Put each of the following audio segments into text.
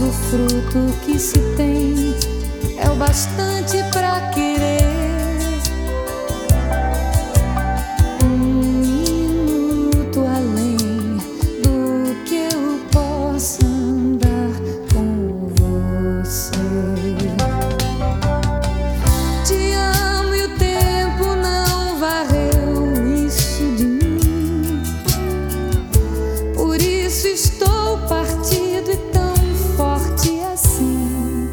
mas o fruto que se tem é o bastante pra querer. Um minuto além do que eu possa andar com você. Te amo e o tempo não varreu isso de mim. Por isso estou partido e tão forte assim.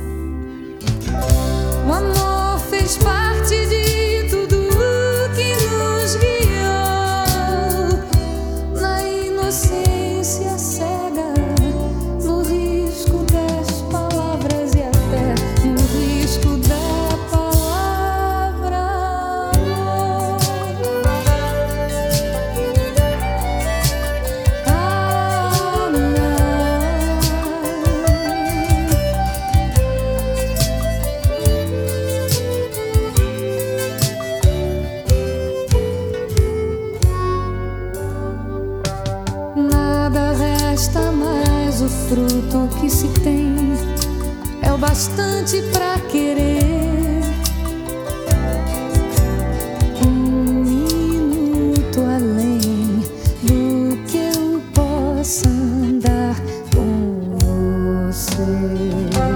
O amor fez parte de tudo que nos guiou, na inocência cega, no risco das palavras e até no risco da palavra amor. Nada resta mais, o fruto que se tem é o bastante pra querer. Um minuto além do que eu possa andar com você.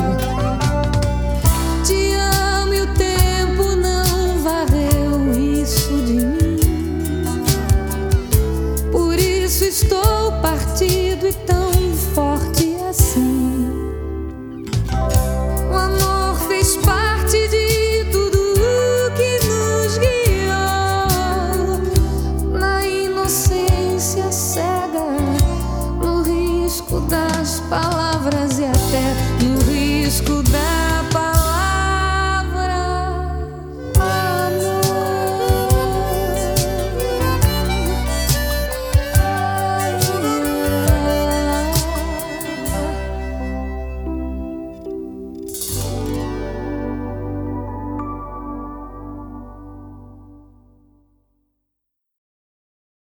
Te amo e o tempo não varreu isso de mim. Por isso estou partido e